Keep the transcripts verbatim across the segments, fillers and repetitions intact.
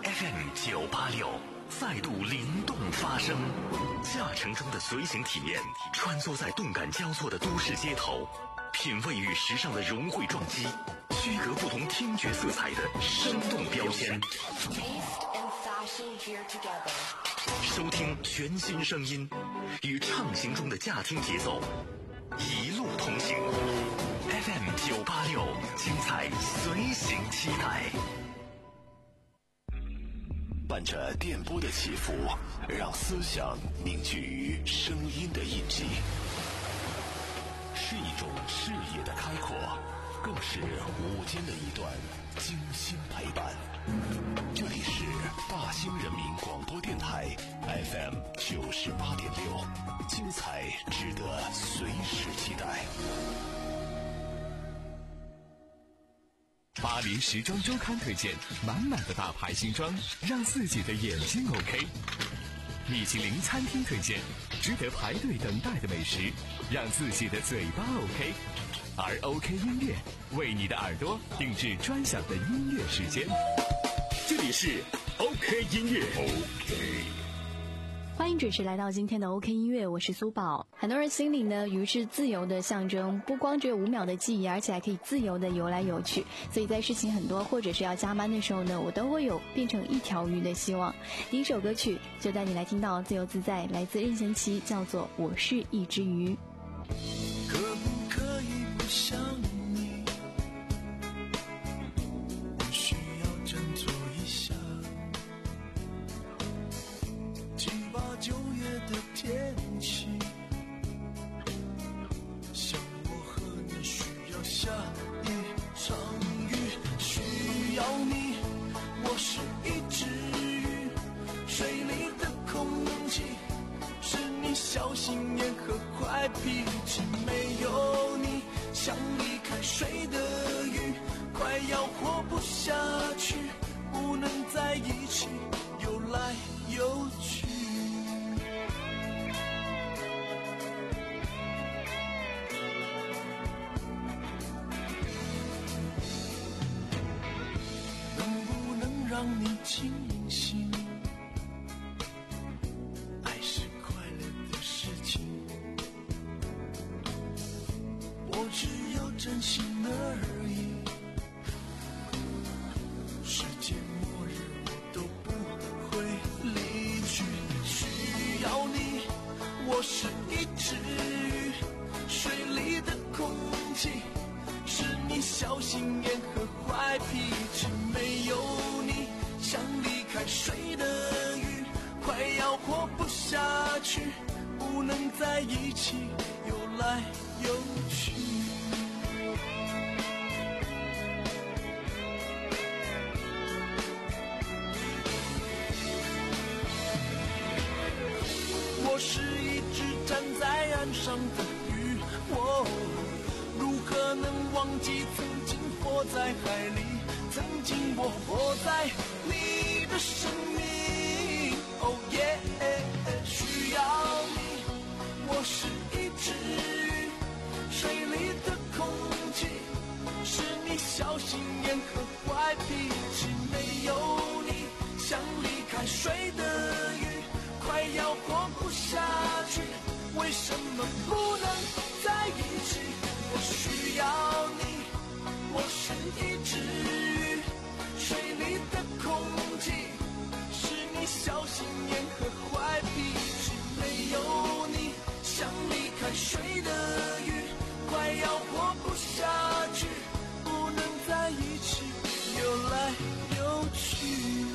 F M 九八六再度灵动发声，驾乘中的随行体验，穿梭在动感交错的都市街头，品味与时尚的融汇撞击，区隔不同听觉色彩的生动标签。收听全新声音，与畅行中的驾听节奏，一路同行。F M 九八六，精彩随行期待。伴着电波的起伏，让思想凝聚于声音的印记，是一种视野的开阔，更是午间的一段精心陪伴。这里是大兴人民广播电台 F M 九十八点六，精彩值得随时期待。 巴黎时装周刊推荐满满的大牌新装，让自己的眼睛 OK。米其林餐厅推荐值得排队等待的美食，让自己的嘴巴 OK。而 OK 音乐为你的耳朵定制专享的音乐时间。这里是 OK 音乐 OK。 欢迎准时来到今天的 OK 音乐，我是苏宝。很多人心里呢，鱼是自由的象征，不光只有五秒的记忆，而且还可以自由的游来游去。所以在事情很多或者是要加班的时候呢，我都会有变成一条鱼的希望。第一首歌曲就带你来听到自由自在，来自任贤齐，叫做《我是一只鱼》。 可不可以不想你？我需要振作一下。七八九月的天气，像我和你需要下一场雨，需要你。我是一只鱼，水里的空气是你小心眼和坏脾气，没有你像离开水的鱼，快要活不下去，不能在一起游来游去。能不能让你清醒？爱是快乐的事情，我只有真心而已。世界末日我都不会离去，需要你。我是一只鱼，水里的空气是你小心眼和坏脾气，没有你像离开水的鱼，快要活不下去，不能在一起游来游去。我是一只站在岸上的鱼，我如何能忘记曾经活在海里，曾经我活在你的生命。Oh yeah， 需要你。我是一只鱼，水里的空气是你小心眼和坏脾气，没有你像离开水的鱼，快要活不下去，为什么不能在一起？我需要你。我是一只鱼，水里的空气是你小心眼和坏脾气，没有你像离开水的鱼，快要活不下去，不能在一起游来游去。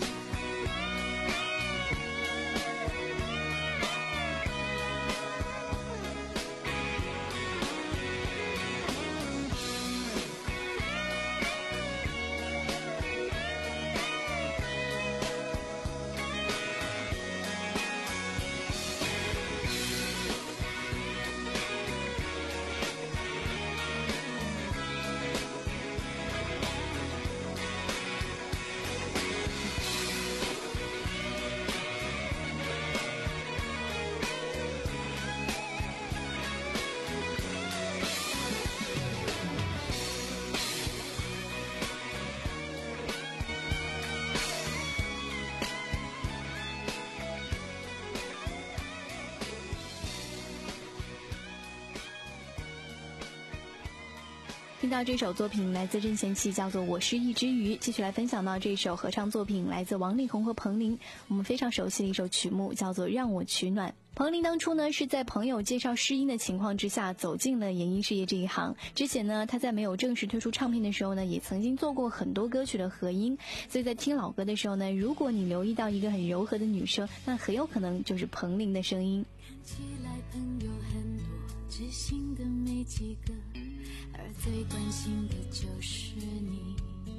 听到这首作品来自任贤齐，叫做《我是一只鱼》。继续来分享到这首合唱作品来自王力宏和彭羚，我们非常熟悉的一首曲目叫做《让我取暖》。彭羚当初呢是在朋友介绍试音的情况之下走进了演艺事业这一行。之前呢她在没有正式推出唱片的时候呢，也曾经做过很多歌曲的合音，所以在听老歌的时候呢，如果你留意到一个很柔和的女声，那很有可能就是彭羚的声音。 看起来朋友很多，知心的没几个，而最关心的就是你。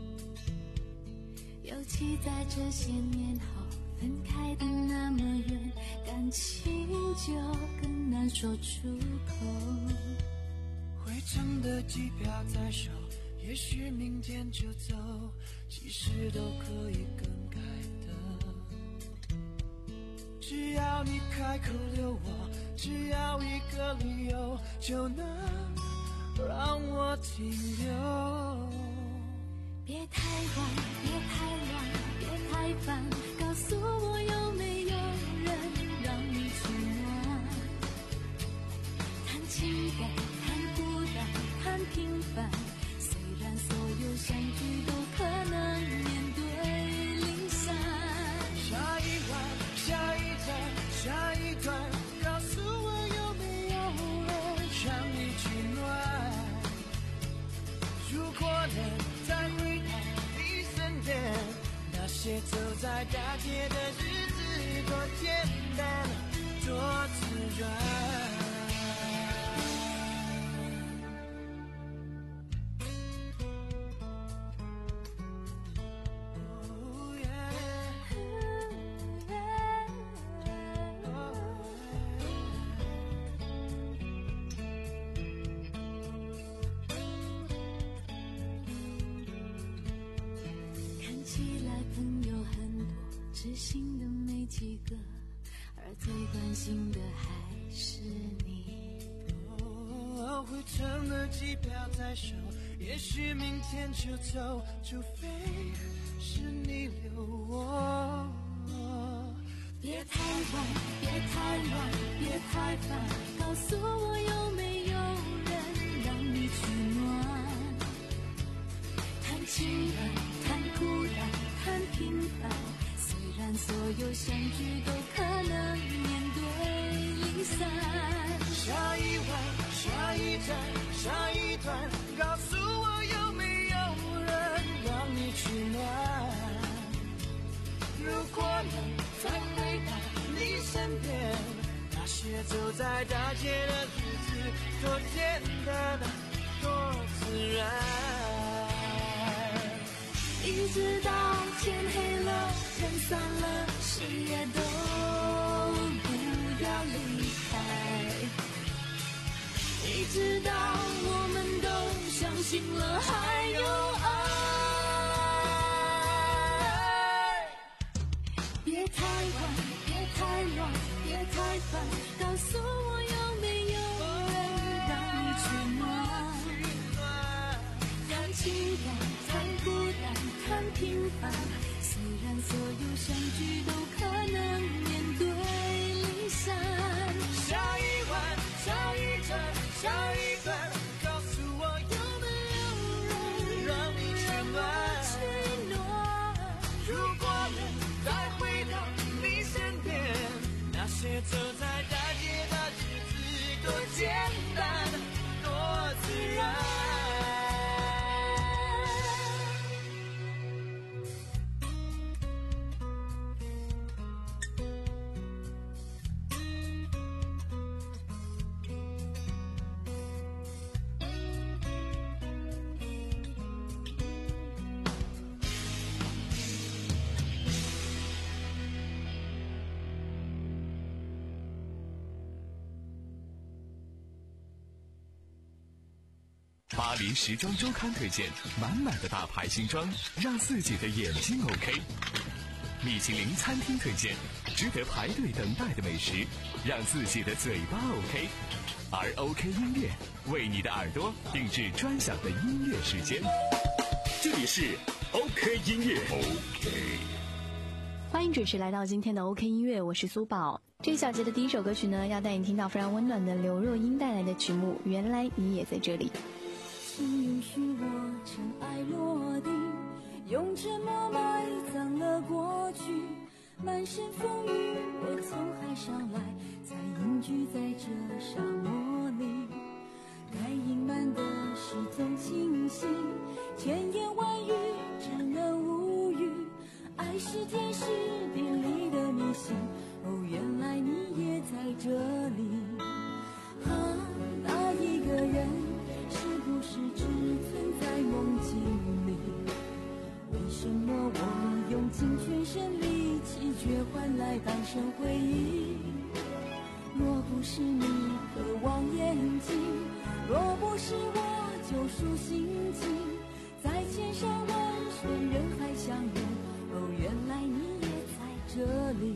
尤其在这些年后分开的那么远，感情就更难说出口。 回程的机票在手，也许明天就走，其实都可以更改的。只要你开口留我，只要一个理由，就能让我停留。 别太晚，别太乱，别太烦，告诉我有没有人让你取暖。谈情感，谈孤单，谈平凡，虽然所有相聚都可能面对离散。 下一晚，下一站，下一段，告诉我有没有人让你取暖。如果能再回到你身边，那些走在大街的日子多简单，多自然。 知心的没几个，而最关心的还是你。 哦，回程的机票在手，也许明天就走，除非是你留我。 别太晚，别太乱，别太烦，告诉我有没有人让你取暖。谈情感，谈孤单，谈平凡，虽然所有相聚都可能面对离散。 下一晚，下一站，下一段，告诉我有没有人让你取暖。如果能再回到你身边，那些走在大街的日子多简单，多自然。 一直到天黑了，天散了，谁也都不要离开。一直到我们都相信了还有爱。别太晚，别太乱，别太烦，告诉我有没有人让你取暖。谈情感，谈孤单，谈平凡，虽然所有相聚都可能面对离散。 下一晚，下一站，下一段，告诉我有没有人让你取暖。如果能再回到你身边，那些走在大街的日子多简单，多自然。 巴黎时装周刊推荐满满的大牌新装，让自己的眼睛 OK。米其林餐厅推荐值得排队等待的美食，让自己的嘴巴 OK。而 OK 音乐为你的耳朵定制专享的音乐时间。这里是 OK 音乐 OK。 欢迎准时来到今天的 OK 音乐，我是苏宝。这一小节的第一首歌曲呢，要带你听到非常温暖的刘若英带来的曲目《原来你也在这里》。 请允许我尘埃落定，用沉默埋葬了过去。满身风雨，我从海上来，才隐居在这沙漠里。该隐瞒的事总清晰，千言万语只能无语。爱是天时地利的迷信，哦，原来你也在这里。啊，那一个人是不是只存在梦境里？为什么我用尽全身力气，却换来半生回忆？若不是你渴望眼睛，若不是我救赎心情，在千山万水人海相遇，哦，原来你也在这里。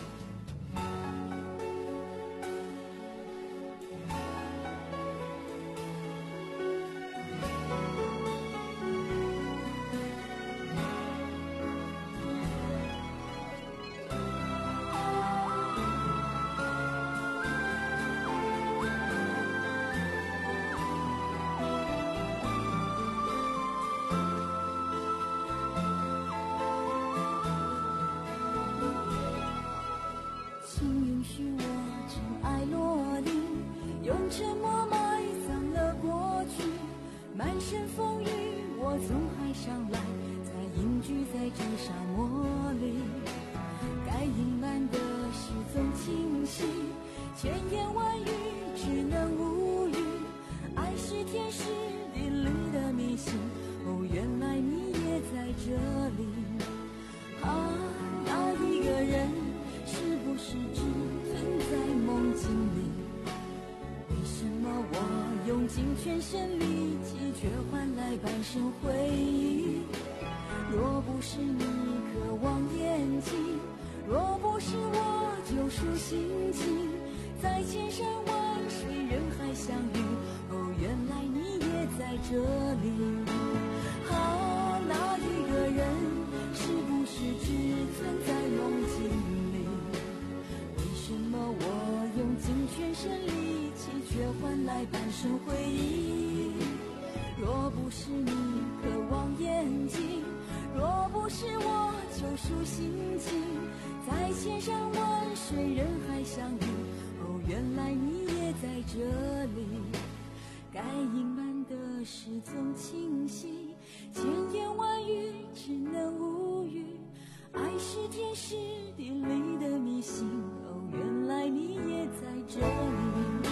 用尽全身力气，却换来半生回忆。若不是你渴望眼睛，若不是我救赎心情，在千山万水人海相遇，哦，原来你也在这里。啊，那一个人是不是只存在梦境里？为什么我用尽全身力气，却换来半生回忆？若不是你渴望眼睛，若不是我救赎心情，在千山万水人海相遇，哦，原来你也在这里。该隐瞒的事总清晰，千言万语只能无语。爱是天时地利的迷信，哦，原来你也在这里。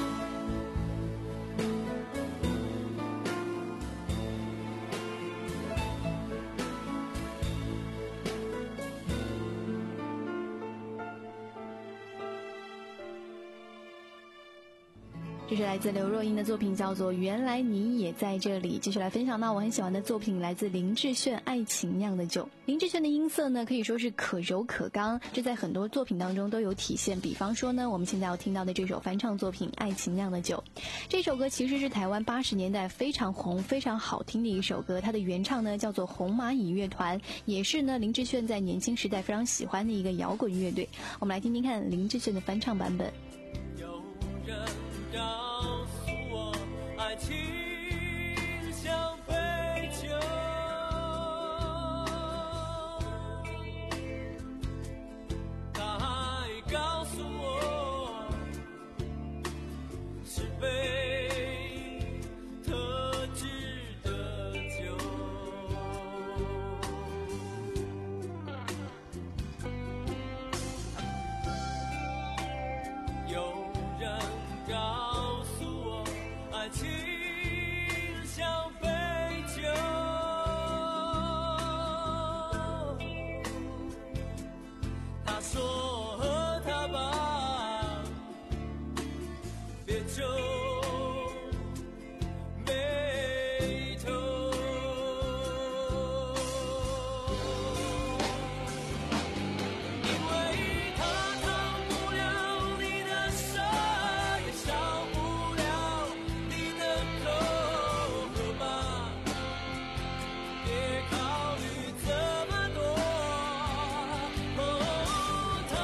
这是来自刘若英的作品，叫做《原来你也在这里》。继续来分享到我很喜欢的作品，来自林志炫《爱情酿的酒》。林志炫的音色呢，可以说是可柔可刚，这在很多作品当中都有体现。比方说呢，我们现在要听到的这首翻唱作品《爱情酿的酒》，这首歌其实是台湾八十年代非常红、非常好听的一首歌。它的原唱呢叫做红蚂蚁乐团，也是呢林志炫在年轻时代非常喜欢的一个摇滚乐队。我们来听听看林志炫的翻唱版本。 有人告诉我，爱情像杯酒，他还告诉我，是杯特制的酒。有人告诉我，爱情像杯酒，他说和他吧，别皱眉头，因为他烫不了你的舌，也烧不了你的口，喝吧，别考虑这么多。哦，他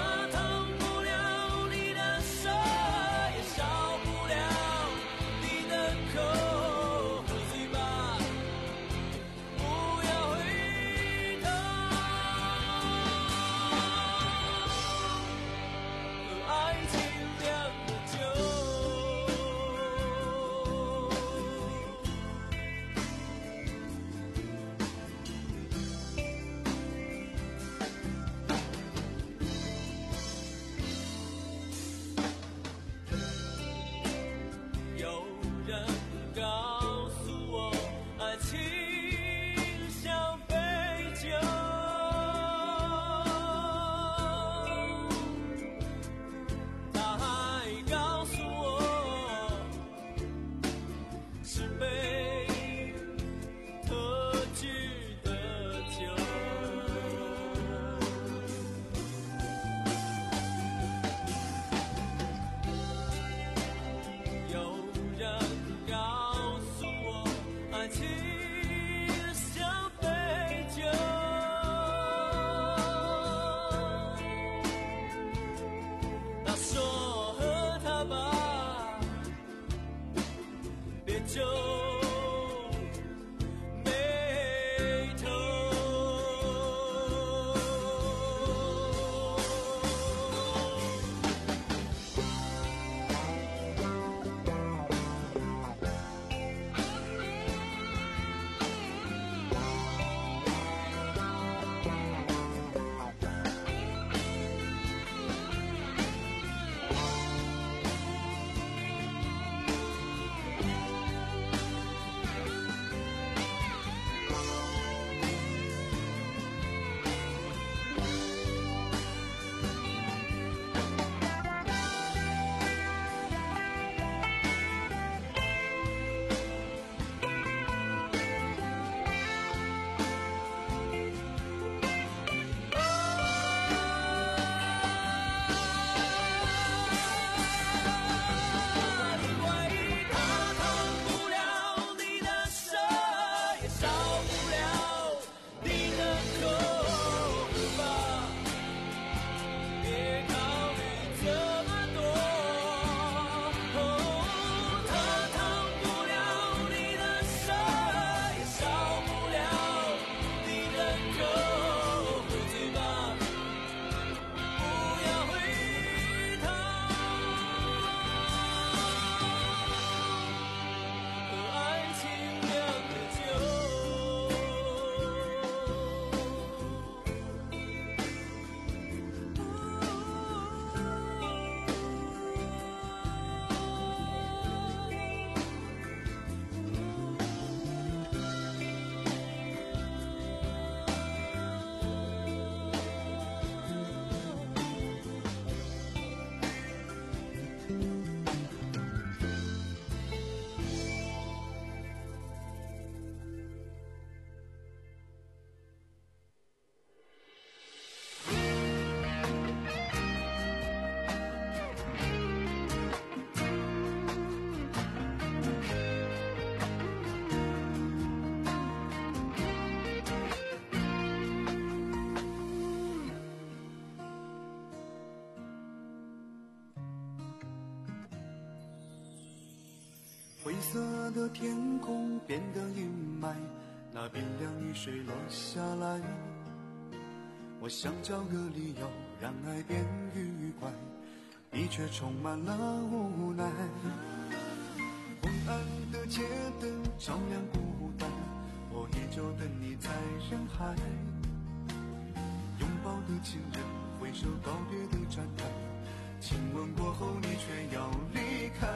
色的天空变得阴霾，那冰凉雨水落下来，我想找个理由让爱变愉快，你却充满了无奈。昏暗的街灯照亮孤单，我依旧等你在人海，拥抱的情人挥手告别的站台，亲吻过后你却要离开，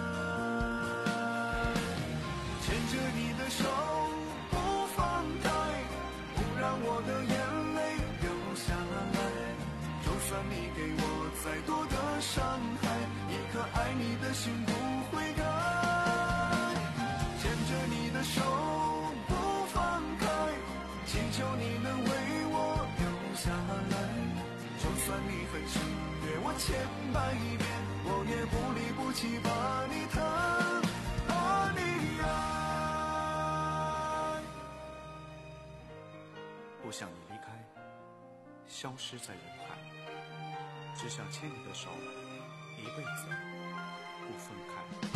牵着你的手不放开，不让我的眼泪流下来，就算你给我再多的伤害，一颗爱你的心不会改，牵着你的手不放开，祈求你能为我留下来，就算你狠心虐我千百遍，我也不离不弃把你疼，把你爱。不想你离开，消失在人海，只想牵你的手，一辈子不分开。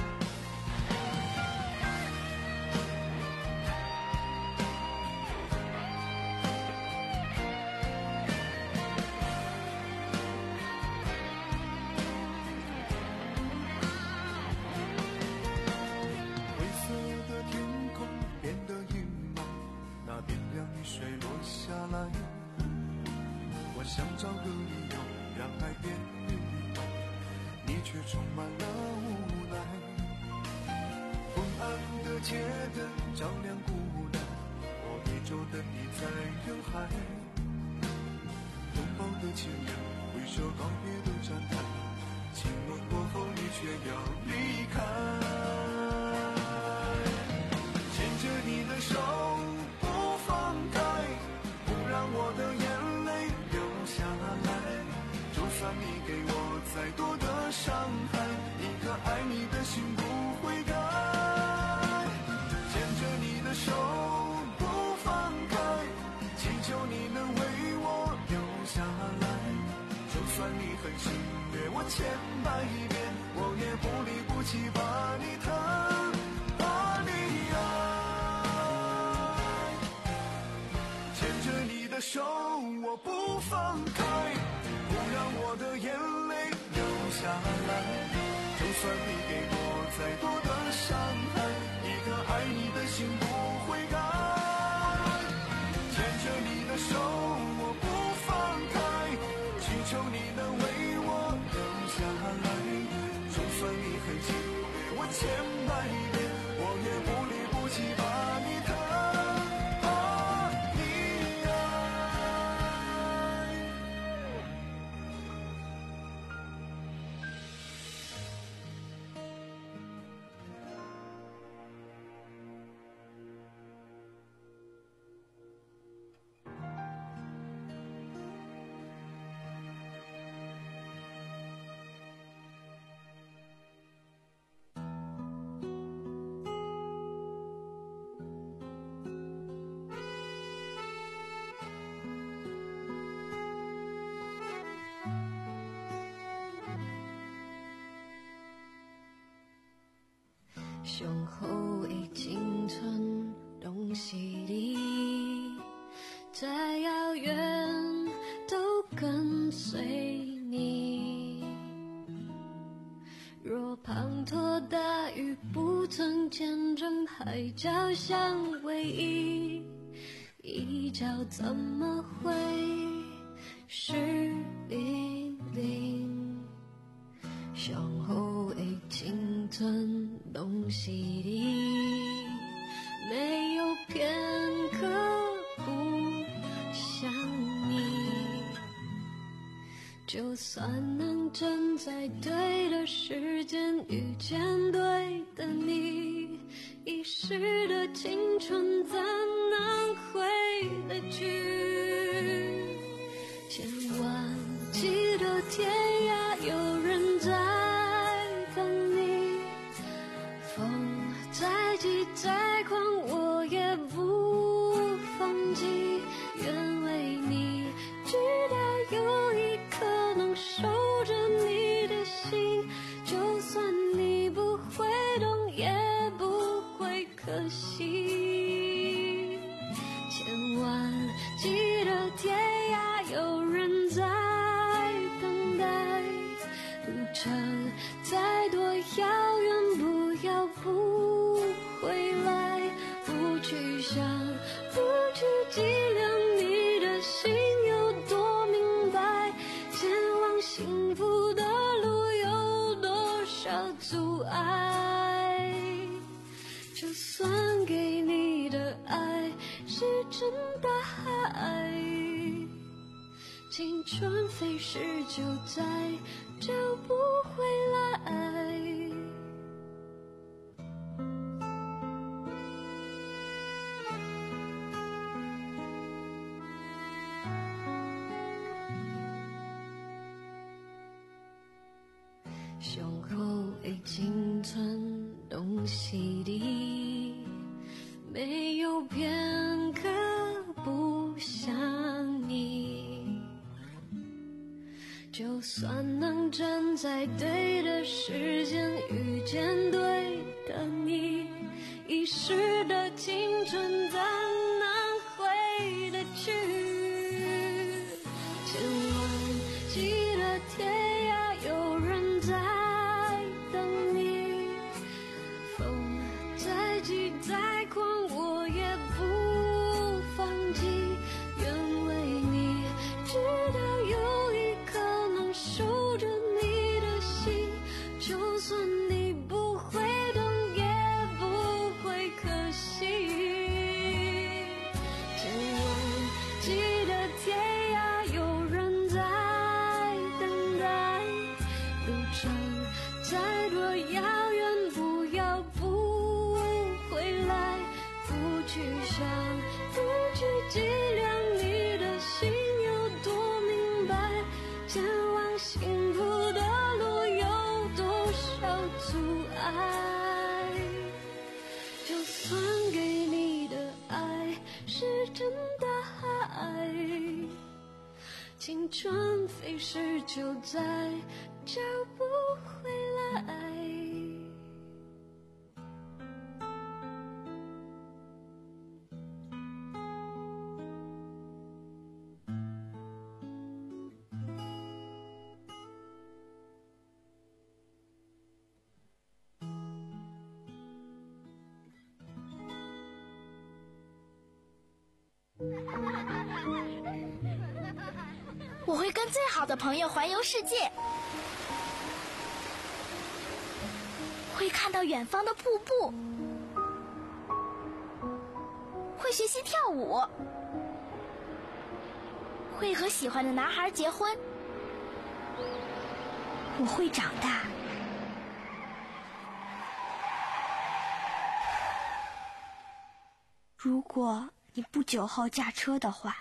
想找个理由让爱变愉快，你却充满了无奈。昏暗的街灯照亮孤单，我依旧等你在人海，拥抱的情人挥手告别的站台，亲吻过后你却要离开，牵着你的手不放开，不让我的眼下来，就算你给我再多的伤害，一颗爱你的心不会改，牵着你的手不放开，祈求你能为我留下来，就算你狠心虐我千百遍，我也不离不弃把你疼，把你爱，牵着你的手我不放开，不让我的眼泪流下来，就算你给我再多的伤害，一颗爱你的心不会改，牵着你的手我不放开，祈求你能为我留下来，就算你狠心虐我千百遍，我也不离不弃把你疼。 胸后已经存东西里，再遥远都跟随你。若滂沱大雨不曾见证海角相偎依，一角怎么会湿淋淋？胸后已经存东西里，没有片刻不想你，就算能站在对的时间遇见对的你，一时的青春怎能回得去？千万记得天涯有人在等你，风再急再狂我也不放弃，愿为你知道有一颗能守着你的心，就算你不会懂也不青春飞逝就再找不回来。胸口已经存东西的，没有片刻不想你。就算能站在对的时间遇见对的你，遗失的青春怎能回得去？千万记得天涯有人在等你，风再急再狂我也不放弃，愿为你直到有一刻能守着你的心，就算你不会懂也不会可惜。千万记得天涯有人在等待，路程再多遥远不要不回来，不去想不去计量你的心有多明白，前往幸福的路有多少阻碍。就算给你的爱是真的爱，青春飞逝就再找不回来。 我会跟最好的朋友环游世界，会看到远方的瀑布，会学习跳舞，会和喜欢的男孩结婚。我会长大。如果你不久后驾车的话，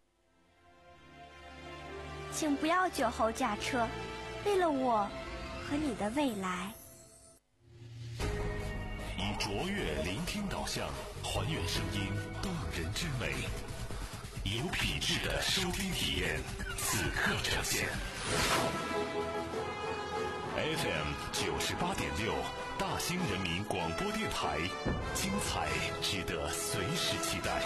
请不要酒后驾车，为了我和你的未来。 以卓越聆听导向，还原声音动人之美，有品质的收听体验，此刻呈现。F M 九十八点六，大兴人民广播电台，精彩值得随时期待。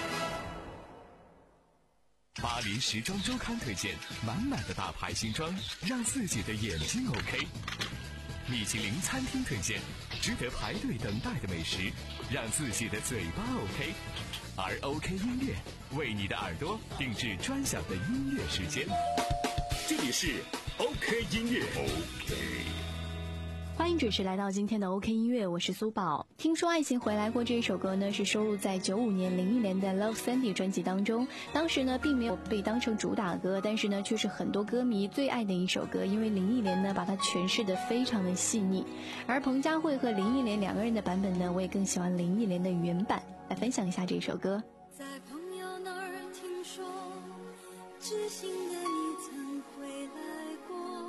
巴黎时装周刊推荐满满的大牌新装，让自己的眼睛 OK。米其林餐厅推荐值得排队等待的美食，让自己的嘴巴 OK。而 OK 音乐为你的耳朵定制专享的音乐时间。这里是 OK 音乐 OK。 欢迎准时来到今天的 OK 音乐，我是苏宝。听说爱情回来过这一首歌呢，是收录在九五年林忆莲的 Love Sandy 专辑当中。当时呢并没有被当成主打歌，但是呢却是很多歌迷最爱的一首歌，因为林忆莲呢把它诠释得非常的细腻。而彭佳慧和林忆莲两个人的版本呢，我也更喜欢林忆莲的原版。来分享一下这首歌。 在朋友那儿听说，知心的你曾回来过，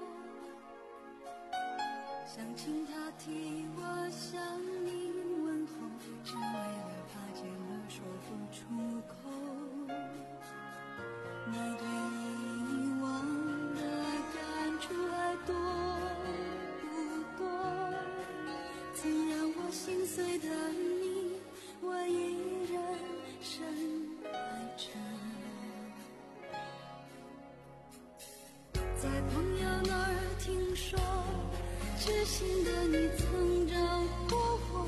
想请他替我向你问候，只为了怕见了说不出口。你对遗忘的感触还多不多？曾让我心碎的你，我依然深爱着。在朋友那儿听说，知心的你曾找过我，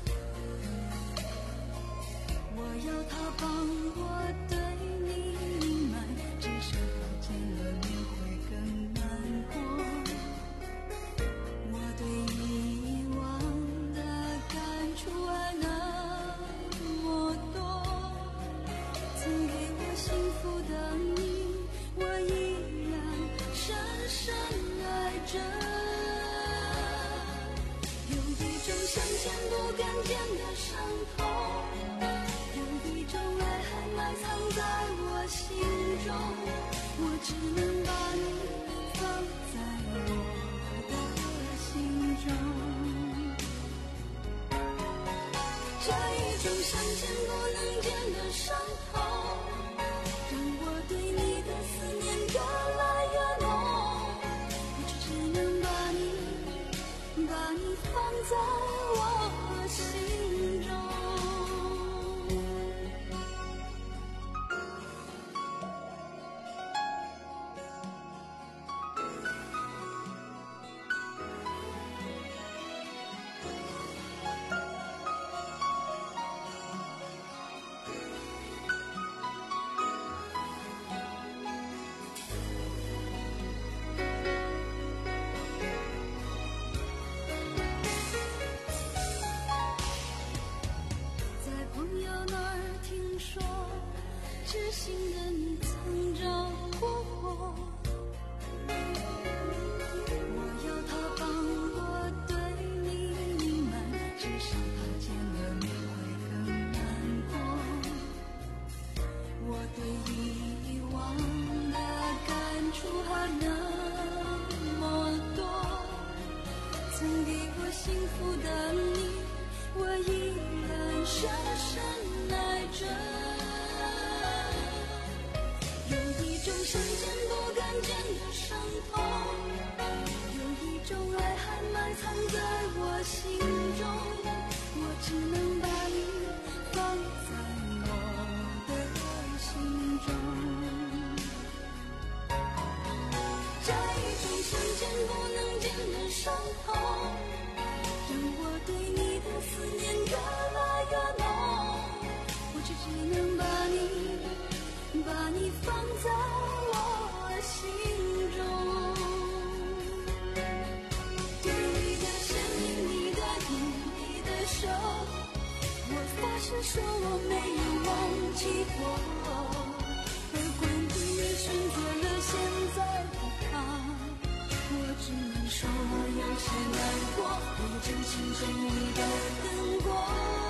我要他帮我对你隐瞒，至少他见了面会更难过。我对遗忘的感触还那么多，曾给我幸福的你， 那么多，曾给我幸福的你，我依然深深爱着。有一种想见不敢见的伤痛，有一种爱还埋藏在我心中，我只能把你放在我的心中。这一种想见不能见的伤痛，让我对你的思念越来越浓，我只只能把你把你放在我心中。对你的声音，你的影，你的手，我发誓说我没有忘记过。而关于你选择了现在的他，我只能说我有些难过，我真心真意的等过。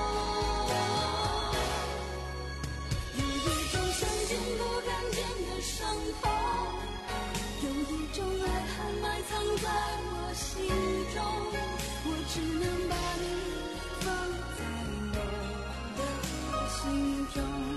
有一种想见不敢见的伤痛，有一种爱还埋藏在我心中，我只能把你放在我的心中。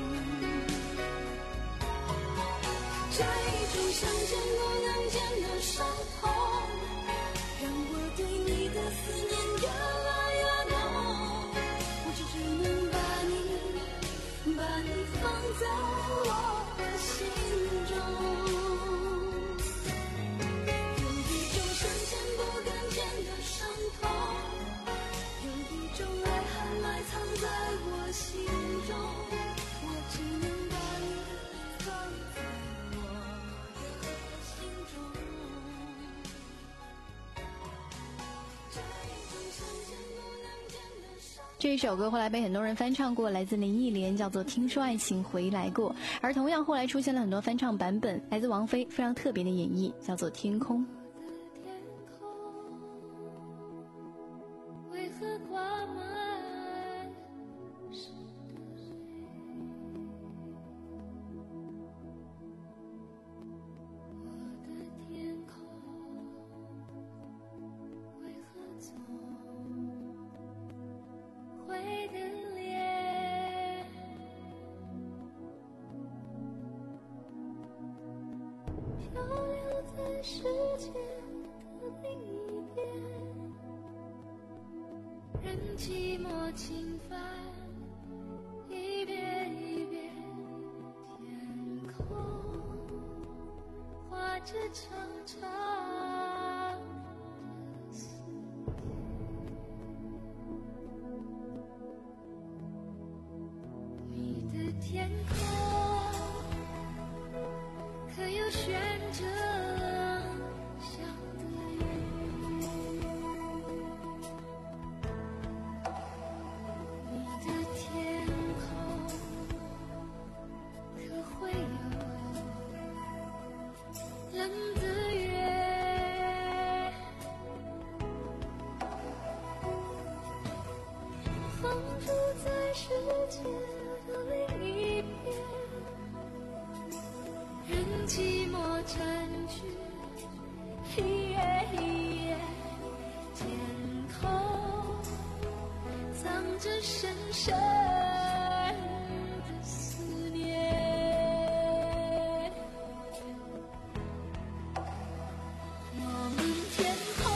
这一种想见不能见的伤痛，让我对你的思念越来越浓，我只只能把你把你放在我的心中。有一种想见不敢见的伤痛，有一种爱还埋藏在我心中，我只能把你放在我的心中。这一种想见不能见的伤。 这一首歌后来被很多人翻唱过，来自林忆莲，叫做《听说爱情回来过》。而同样后来出现了很多翻唱版本，来自王菲非常特别的演绎，叫做《天空》。 为何挂满是泪？我的天空为何总会等裂？漂流在世界的另一边，任寂寞侵犯，一遍一遍，天空画着长长的思念。你的天空可有悬着想的云？你的天空可会有冷的月？放逐在世界的另一边，任寂寞占据一夜一夜，天空藏着深深的思念。我们天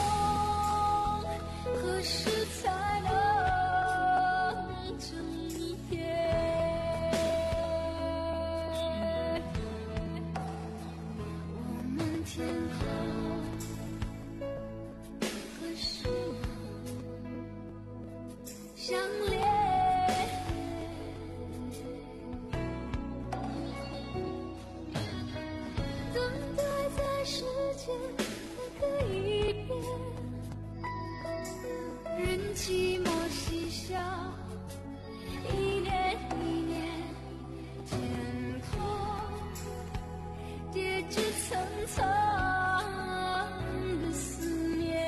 空何时才能整点？我们天空何时能相连？等待在世界的各一边，任寂寞嬉笑，一年一年，天空叠着层层的思念。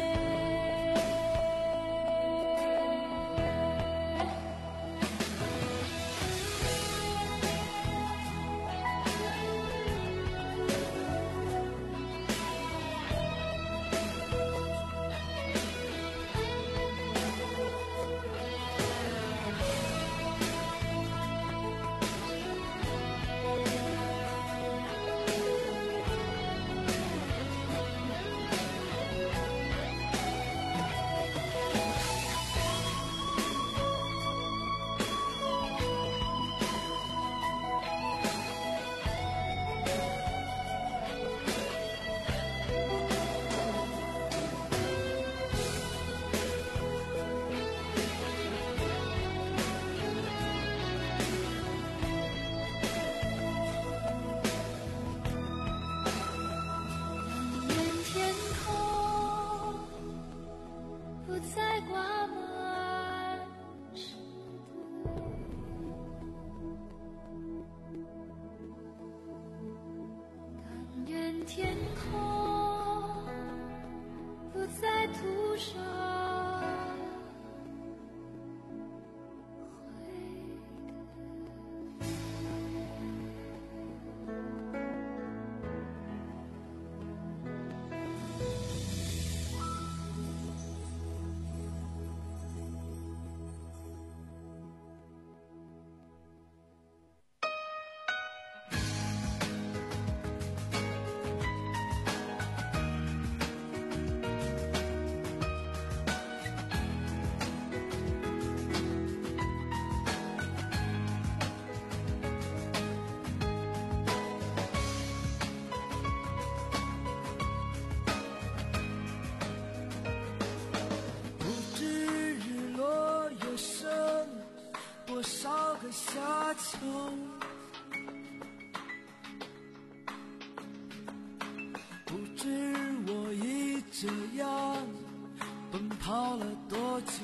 这样奔跑了多久？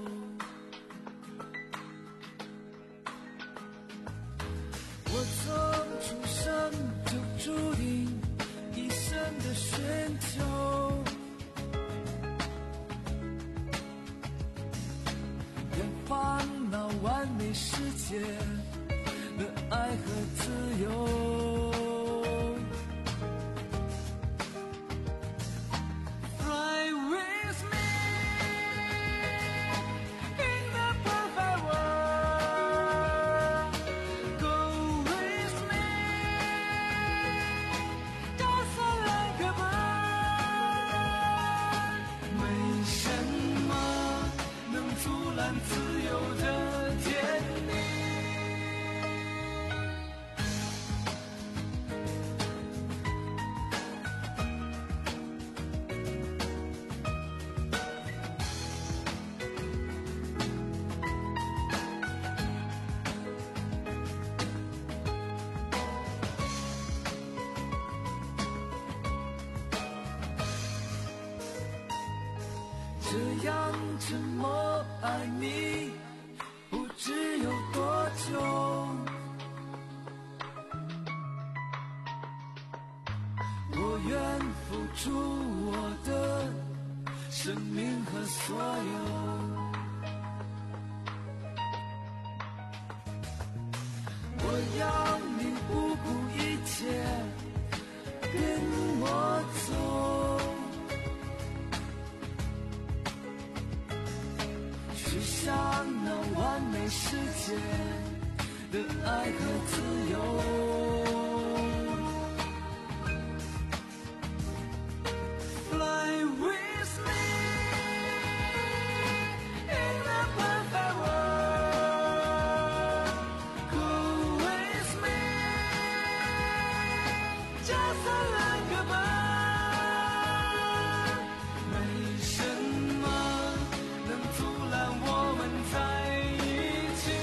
我从出生就注定一生的寻求，愿烦恼完美世界的爱和自由。这样沉默爱你不知有多久，我愿付出我的生命和所有，我要你不顾一切跟我走，去向那完美世界的爱和自由。Fly with me in the perfect world. Go with me, just like a bird. 没什么能阻拦我们在一起。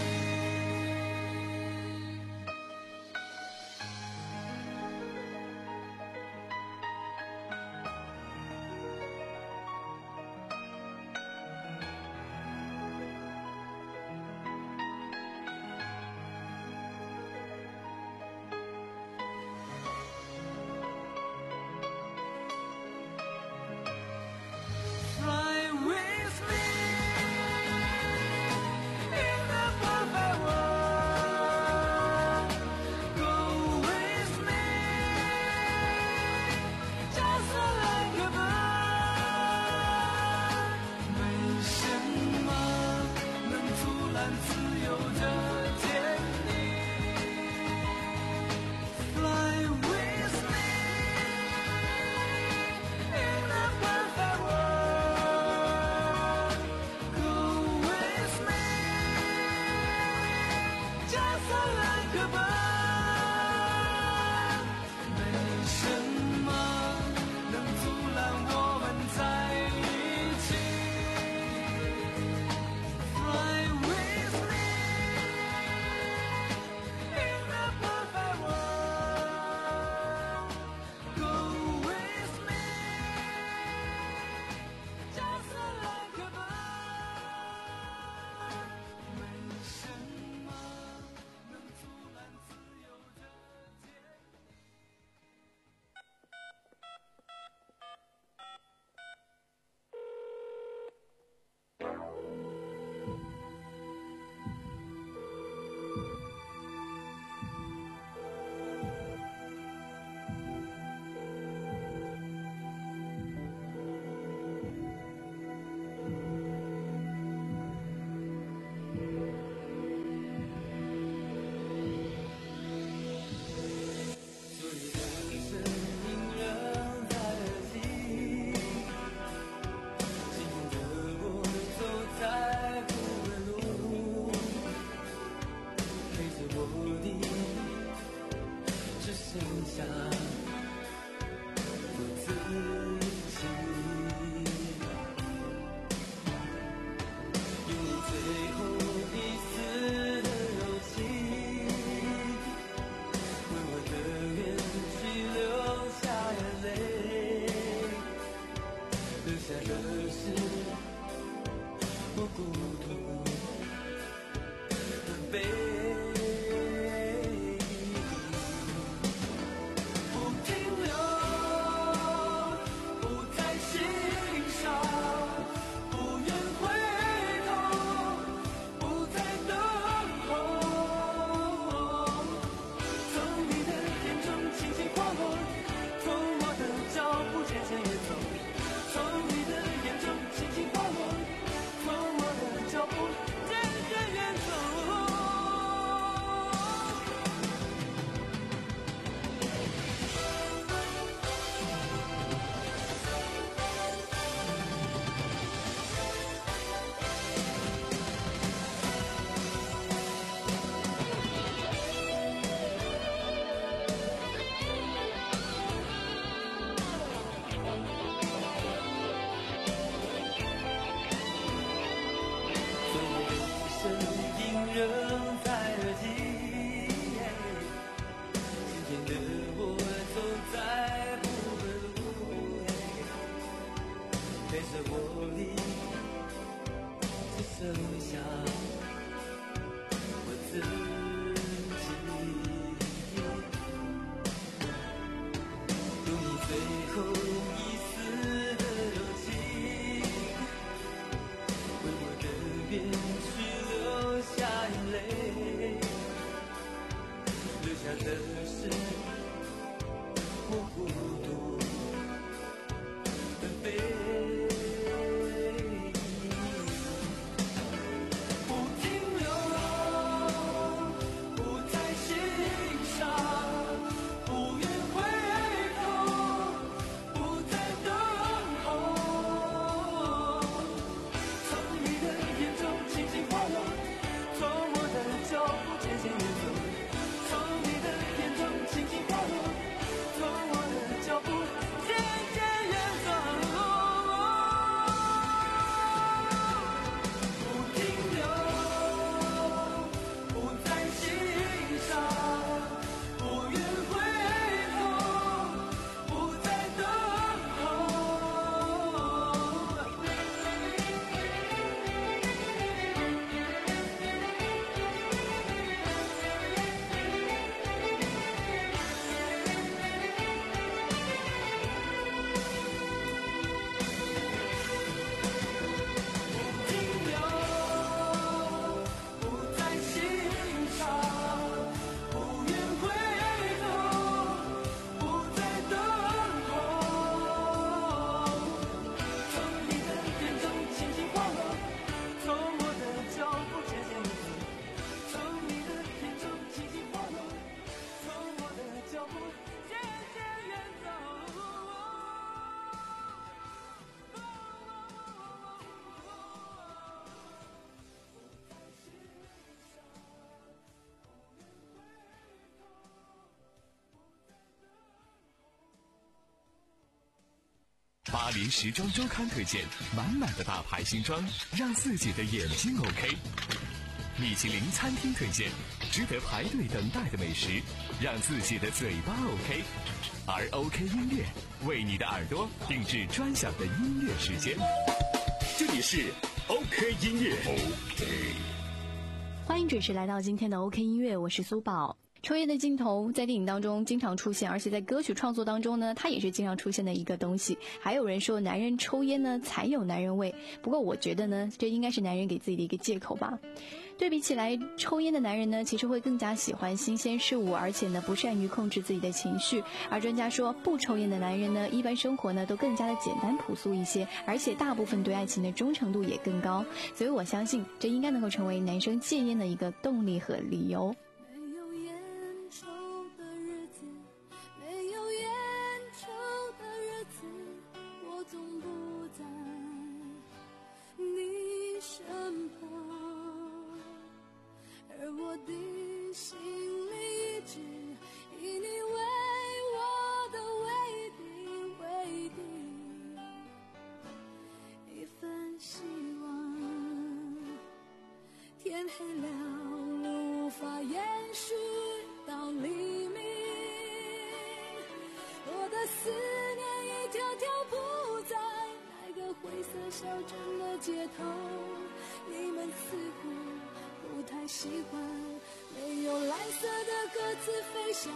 巴黎时装周刊推荐满满的大牌新装，让自己的眼睛 OK。米其林餐厅推荐值得排队等待的美食，让自己的嘴巴 OK。而 OK 音乐为你的耳朵定制专享的音乐时间，这里是 OK 音乐。OK， 欢迎准时来到今天的 OK 音乐，我是苏宝。抽烟的镜头在电影当中经常出现，而且在歌曲创作当中呢，它也是经常出现的一个东西。还有人说男人抽烟呢才有男人味，不过我觉得呢，这应该是男人给自己的一个借口吧。对比起来，抽烟的男人呢，其实会更加喜欢新鲜事物，而且呢不善于控制自己的情绪。而专家说，不抽烟的男人呢，一般生活呢都更加的简单朴素一些，而且大部分对爱情的忠诚度也更高。所以我相信，这应该能够成为男生戒烟的一个动力和理由。 黑了，无法延续到黎明。我的思念一条条铺在那个灰色小镇的街头。你们似乎不太喜欢没有蓝色的鸽子飞翔。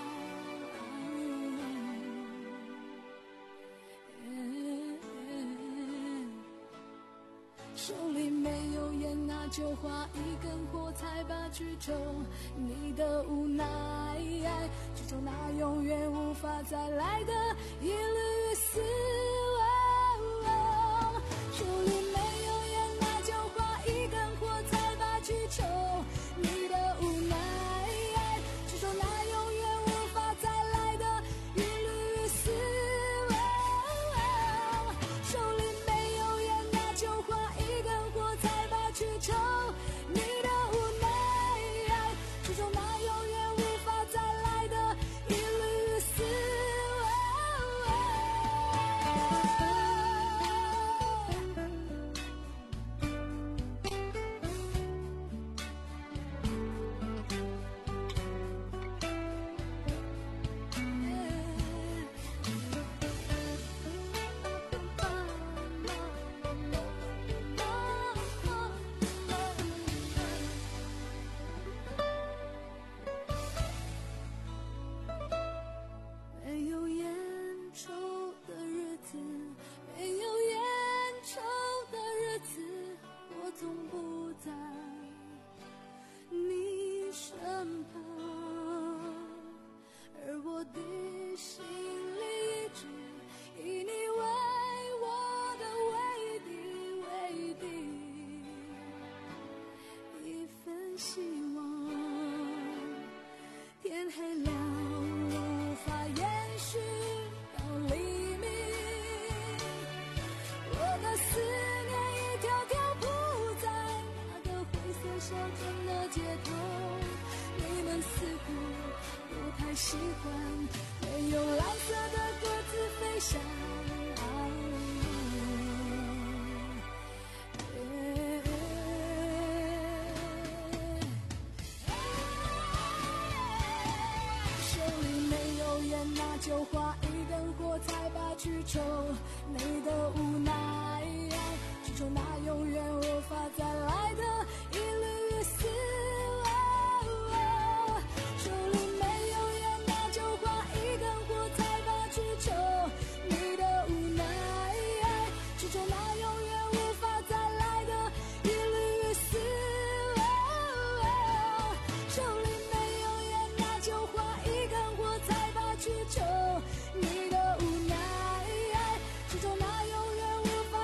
手里没有烟，那就划一根火柴吧去抽。你的无奈，去抽那永远无法再来的一缕死亡。手里没有烟，那就划一根火柴吧去抽。你的无奈，去抽那永远无法再来的一缕死亡。手里没有烟，那就划一根火柴吧去抽。你的无奈，去抽那永远无法再来的一缕死没有烟抽的日子，没有烟抽的日子，我总不在你身旁，而我的心里一直以你为我的唯一唯一一份希望。天黑了，无法延续到黎明。我的思念一条条铺在那个灰色小镇的街头。你们似乎不太喜欢没有蓝色的鸽子飞翔。那就划一根火柴吧去抽。你的无奈，去抽那永远无法再来的一缕死亡。手里没有烟，那就划一根火柴吧去抽。你的无奈，去抽那永远无法再来的一缕死亡。手里没有烟，那就划一根火柴吧去抽。你的无奈，去抽那永远无法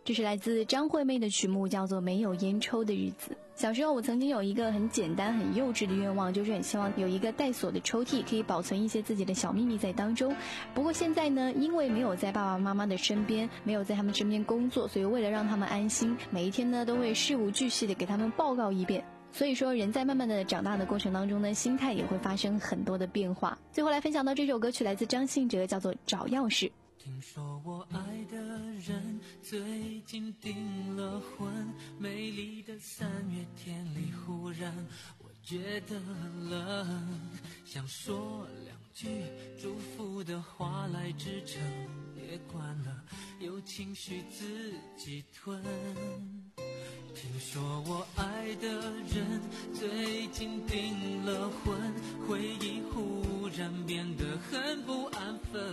这是来自张惠妹的曲目，叫做《没有烟抽的日子》。小时候我曾经有一个很简单很幼稚的愿望，就是很希望有一个带锁的抽屉，可以保存一些自己的小秘密在当中。不过现在呢，因为没有在爸爸妈妈的身边，没有在他们身边工作，所以为了让他们安心，每一天呢都会事无巨细的给他们报告一遍。所以说人在慢慢的长大的过程当中呢，心态也会发生很多的变化。最后来分享到这首歌曲来自张信哲，叫做《找钥匙》。 听说我爱的人最近订了婚，美丽的三月天里忽然我觉得冷，想说两句祝福的话来支撑，别管了，有情绪自己吞。听说我爱的人最近订了婚，回忆忽然变得很不安分，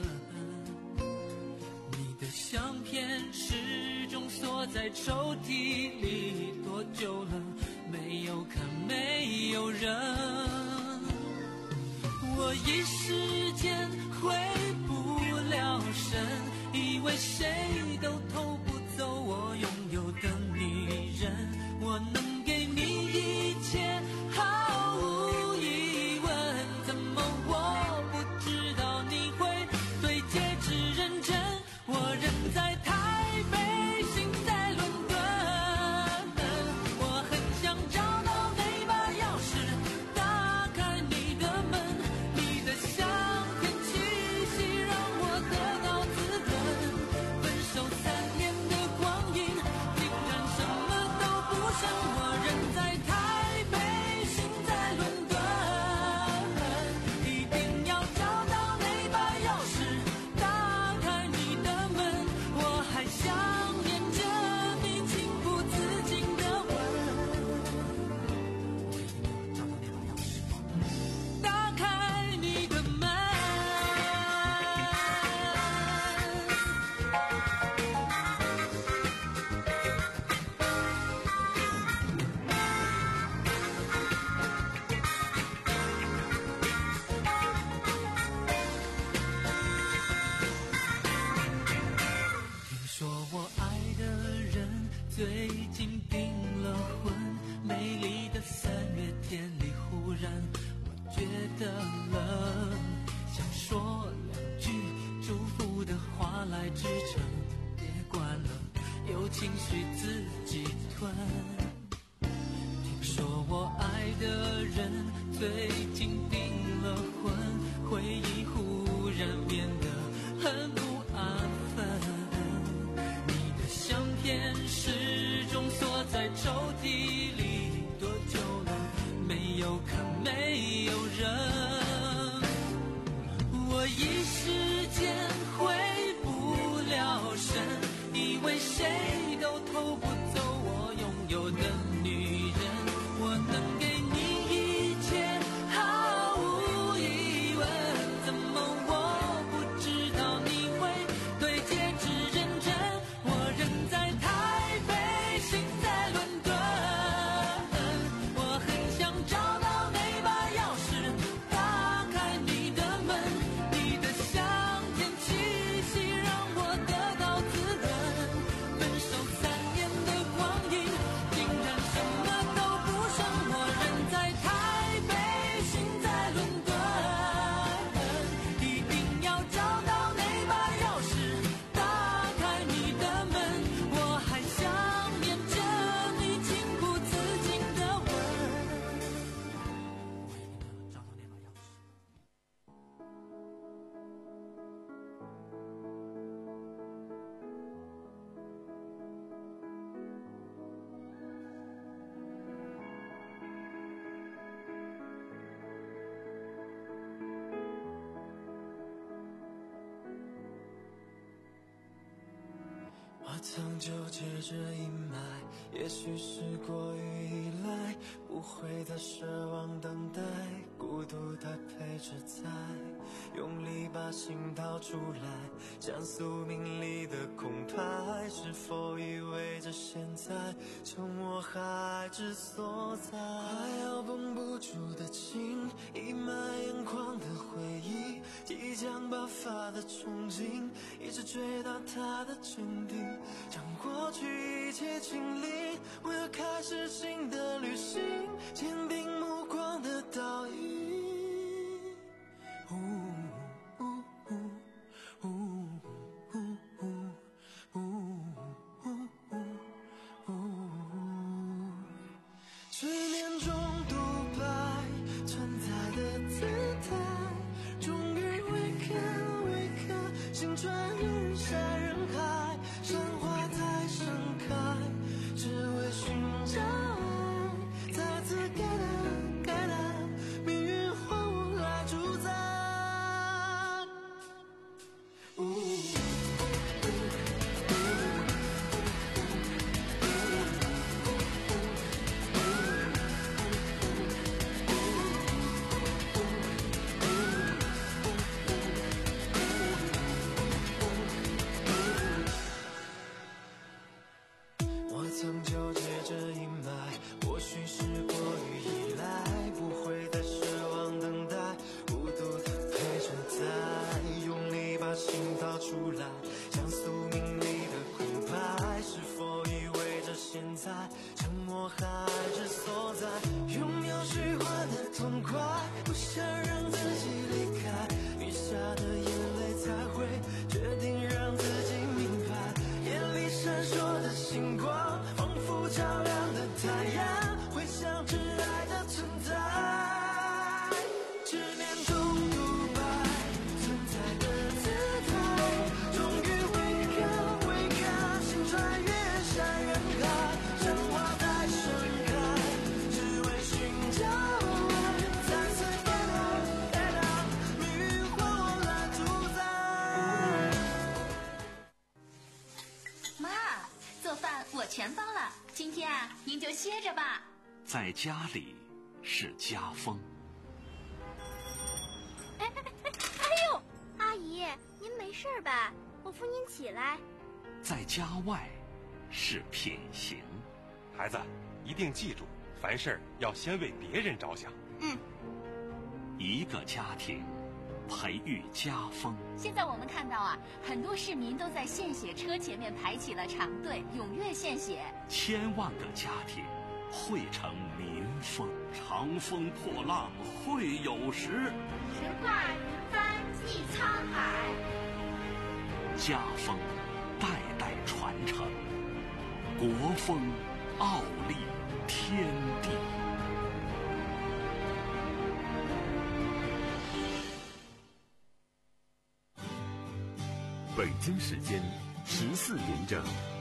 你的相片始终锁在抽屉里，多久了没有看没有人，我一时间回不了神，以为谁都偷不走我拥有的女人，我能给你一切毫无疑问，怎么我不知道你会对戒指认真，我人在台北心在伦敦，我很想找到那把钥匙打开你的门，你的香甜气息让我得到滋润，分手三年的光阴竟然什么都不剩，我人在台北心在伦敦，一定要找到那把钥匙打开你的门，我还想念着你情不自禁的吻，打开你的门。听说我爱的人最近订了婚，美丽的三月天里忽然我觉得冷，想说两句祝福的话来支撑，别管了，有情绪自己吞。听说我爱的人最近订了婚，回忆忽然变得很不安分，你的相片始终锁在抽屉里，多久了没有看没有人，我一时间回不了神，以为谁都偷不走我拥有的女人，我能给你一切毫无疑问，怎么我不知道你会对戒指认真，我人在台北心在伦敦，我很想找到那把钥匙打开你的门，你的香甜气息让我得到滋润，分手三年的光阴竟然什么都不剩，我人在台北心在伦敦，一定要找到那把钥匙打开你的门，我还想念着你情不自禁的吻，我一定要找到那把钥匙。我曾纠结着阴霾，也许是过于依赖，不会再奢望等待，孤独它陪着在，用力把心掏出来，像宿命里的空白，是否意味着现在成我海之所在，快要绷不住的情，溢满眼眶的回忆，即将爆发的憧憬，一直追到它的真谛，将过去切清零，我要开始新的旅行，坚定目光的倒影。十年中独白存在的姿态，终于为看为看，心穿越人山人海，山花再盛开，只为寻找爱，再次改单改单，命运换我来主宰。我曾纠结着阴霾，或许是过于依赖，不会再奢望等待，孤独的陪着在，用力把心掏出来，像宿命里的空白，是否意味着现在沉默还是所在，拥有虚幻的痛快，不想让自己离开，雨下的眼泪才会决定让自己明白，眼里闪烁的星光仿佛照亮的太阳，会像挚爱的存在。十年中独白存在的姿态，终于为看为看，心穿越山人海，山花再盛开，只为寻找爱，再次改单改单，命运换我来主宰。 妈，做饭我全包了，今天啊，您就歇着吧。 在家里是家风， 哎哎哎哎呦，阿姨，您没事吧？我扶您起来。 在家外是品行。 孩子，一定记住，凡事要先为别人着想。 嗯， 一个家庭培育家风。 现在我们看到啊，很多市民都在献血车前面排起了长队，踊跃献血。 千万个家庭汇成民风，长风破浪会有时， 神话云帆济沧海。 家风代代传承，国风傲立天地。 北京时间十四点整。